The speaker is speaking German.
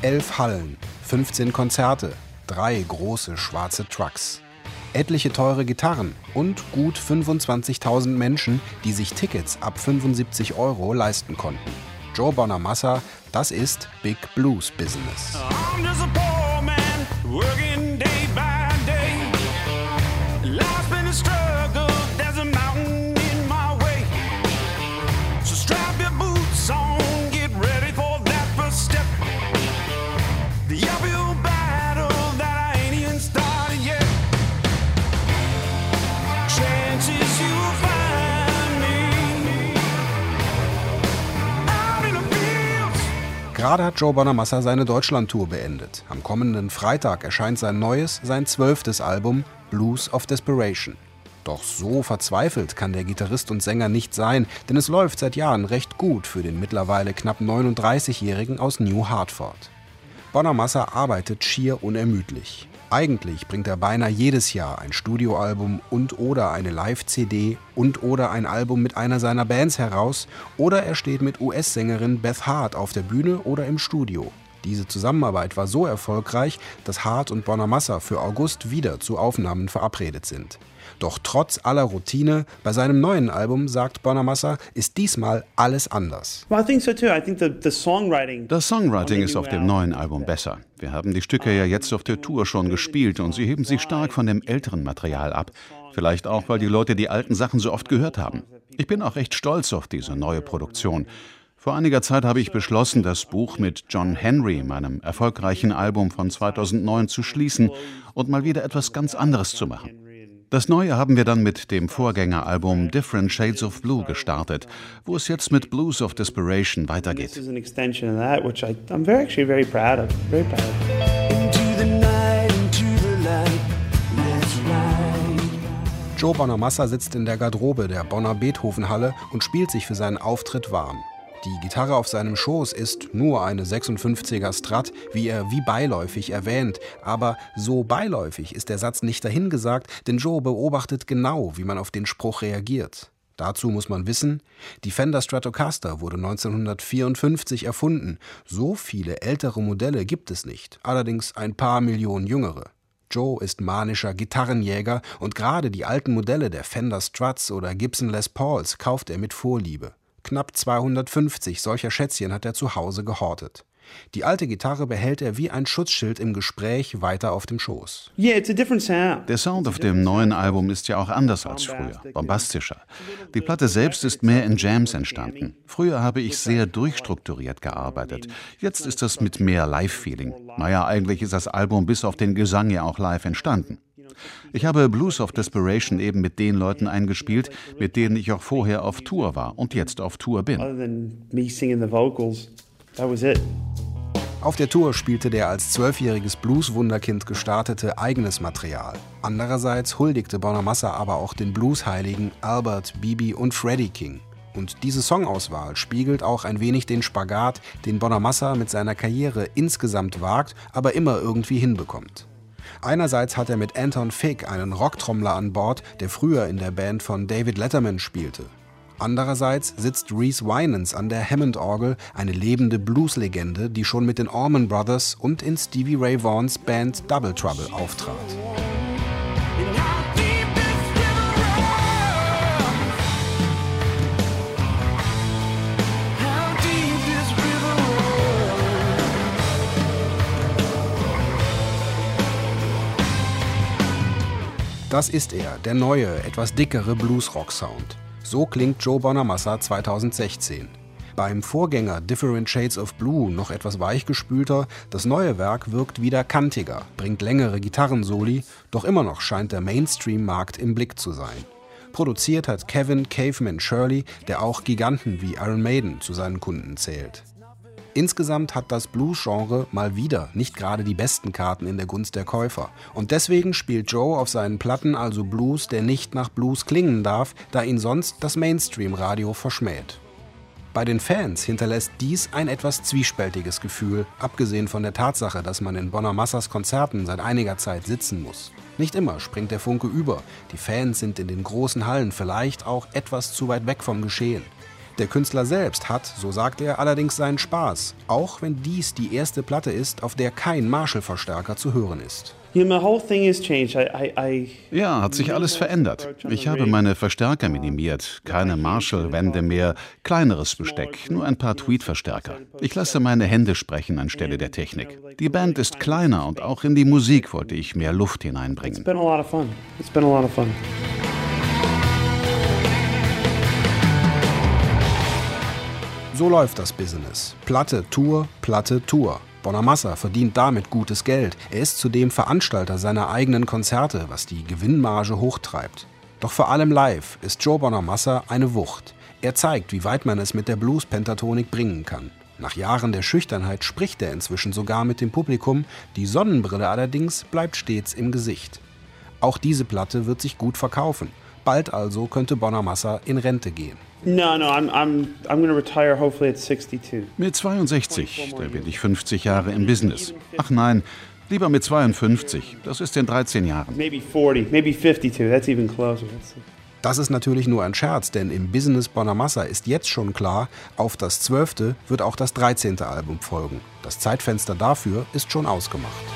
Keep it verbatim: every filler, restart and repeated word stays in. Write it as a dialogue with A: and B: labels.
A: Elf Hallen, fünfzehn Konzerte, drei große schwarze Trucks, etliche teure Gitarren und gut fünfundzwanzigtausend Menschen, die sich Tickets ab fünfundsiebzig Euro leisten konnten. Joe Bonamassa, das ist Big Blues Business. I'm just a poor man, working day by day. Life's been a struggle, there's a mountain in my way. So strap your boots on, get ready for that first step. The uphill battle that I ain't even started yet. Chances you'll find me out in the fields. Gerade hat Joe Bonamassa seine Deutschlandtour beendet. Am kommenden Freitag erscheint sein neues, sein zwölftes Album Blues of Desperation. Doch so verzweifelt kann der Gitarrist und Sänger nicht sein, denn es läuft seit Jahren recht gut für den mittlerweile knapp neununddreißigjährigen aus New Hartford. Bonamassa arbeitet schier unermüdlich. Eigentlich bringt er beinahe jedes Jahr ein Studioalbum und oder eine Live-C D und oder ein Album mit einer seiner Bands heraus oder er steht mit U S-Sängerin Beth Hart auf der Bühne oder im Studio. Diese Zusammenarbeit war so erfolgreich, dass Hart und Bonamassa für August wieder zu Aufnahmen verabredet sind. Doch trotz aller Routine, bei seinem neuen Album, sagt Bonamassa, ist diesmal alles anders.
B: Das Songwriting ist auf dem neuen Album besser. Wir haben die Stücke ja jetzt auf der Tour schon gespielt und sie heben sich stark von dem älteren Material ab. Vielleicht auch, weil die Leute die alten Sachen so oft gehört haben. Ich bin auch recht stolz auf diese neue Produktion. Vor einiger Zeit habe ich beschlossen, das Buch mit John Henry, meinem erfolgreichen Album von zweitausendneun, zu schließen und mal wieder etwas ganz anderes zu machen. Das Neue haben wir dann mit dem Vorgängeralbum Different Shades of Blue gestartet, wo es jetzt mit Blues of Desperation weitergeht.
A: Joe Bonamassa sitzt in der Garderobe der Bonner Beethoven-Halle und spielt sich für seinen Auftritt warm. Die Gitarre auf seinem Schoß ist nur eine sechsundfünfziger Strat, wie er wie beiläufig erwähnt. Aber so beiläufig ist der Satz nicht dahingesagt, denn Joe beobachtet genau, wie man auf den Spruch reagiert. Dazu muss man wissen, die Fender Stratocaster wurde neunzehnhundertvierundfünfzig erfunden. So viele ältere Modelle gibt es nicht, allerdings ein paar Millionen jüngere. Joe ist manischer Gitarrenjäger und gerade die alten Modelle der Fender Struts oder Gibson Les Pauls kauft er mit Vorliebe. Knapp zweihundertfünfzig solcher Schätzchen hat er zu Hause gehortet. Die alte Gitarre behält er wie ein Schutzschild im Gespräch weiter auf dem Schoß.
B: Der Sound auf dem neuen Album ist ja auch anders als früher, bombastischer. Die Platte selbst ist mehr in Jams entstanden. Früher habe ich sehr durchstrukturiert gearbeitet. Jetzt ist das mit mehr Live-Feeling. Naja, eigentlich ist das Album bis auf den Gesang ja auch live entstanden. Ich habe Blues of Desperation eben mit den Leuten eingespielt, mit denen ich auch vorher auf Tour war und jetzt auf Tour bin.
A: Auf der Tour spielte der als zwölfjähriges Blues-Wunderkind gestartete eigenes Material. Andererseits huldigte Bonamassa aber auch den Bluesheiligen Albert, B B und Freddie King. Und diese Songauswahl spiegelt auch ein wenig den Spagat, den Bonamassa mit seiner Karriere insgesamt wagt, aber immer irgendwie hinbekommt. Einerseits hat er mit Anton Fig einen Rocktrommler an Bord, der früher in der Band von David Letterman spielte. Andererseits sitzt Reese Winans an der Hammond-Orgel, eine lebende Blues-Legende, die schon mit den Allman Brothers und in Stevie Ray Vaughns Band Double Trouble auftrat. Das ist er, der neue, etwas dickere Blues-Rock-Sound. So klingt Joe Bonamassa zweitausendsechzehn. Beim Vorgänger Different Shades of Blue noch etwas weichgespülter, das neue Werk wirkt wieder kantiger, bringt längere Gitarrensoli, doch immer noch scheint der Mainstream-Markt im Blick zu sein. Produziert hat Kevin Caveman Shirley, der auch Giganten wie Iron Maiden zu seinen Kunden zählt. Insgesamt hat das Blues-Genre mal wieder nicht gerade die besten Karten in der Gunst der Käufer. Und deswegen spielt Joe auf seinen Platten also Blues, der nicht nach Blues klingen darf, da ihn sonst das Mainstream-Radio verschmäht. Bei den Fans hinterlässt dies ein etwas zwiespältiges Gefühl, abgesehen von der Tatsache, dass man in Bonamassas Konzerten seit einiger Zeit sitzen muss. Nicht immer springt der Funke über. Die Fans sind in den großen Hallen vielleicht auch etwas zu weit weg vom Geschehen. Der Künstler selbst hat, so sagt er, allerdings seinen Spaß, auch wenn dies die erste Platte ist, auf der kein Marshall-Verstärker zu hören ist.
B: Ja, hat sich alles verändert. Ich habe meine Verstärker minimiert, keine Marshall-Wände mehr, kleineres Besteck, nur ein paar Tweed-Verstärker. Ich lasse meine Hände sprechen anstelle der Technik. Die Band ist kleiner und auch in die Musik wollte ich mehr Luft hineinbringen.
A: So läuft das Business. Platte, Tour, Platte, Tour. Bonamassa verdient damit gutes Geld. Er ist zudem Veranstalter seiner eigenen Konzerte, was die Gewinnmarge hochtreibt. Doch vor allem live ist Joe Bonamassa eine Wucht. Er zeigt, wie weit man es mit der Blues-Pentatonik bringen kann. Nach Jahren der Schüchternheit spricht er inzwischen sogar mit dem Publikum. Die Sonnenbrille allerdings bleibt stets im Gesicht. Auch diese Platte wird sich gut verkaufen. Bald also könnte Bonamassa in Rente gehen.
C: No, no, I'm, I'm, I'm gonna retire hopefully at sixty-two.
B: Mit zweiundsechzig, da bin ich fünfzig Jahre im Business. Ach nein, lieber mit zweiundfünfzig, das ist in dreizehn Jahren.
C: Maybe forty, maybe fifty-two, that's even closer.
A: Das ist natürlich nur ein Scherz, denn im Business Bonamassa ist jetzt schon klar, auf das zwölfte wird auch das dreizehnte Album folgen. Das Zeitfenster dafür ist schon ausgemacht.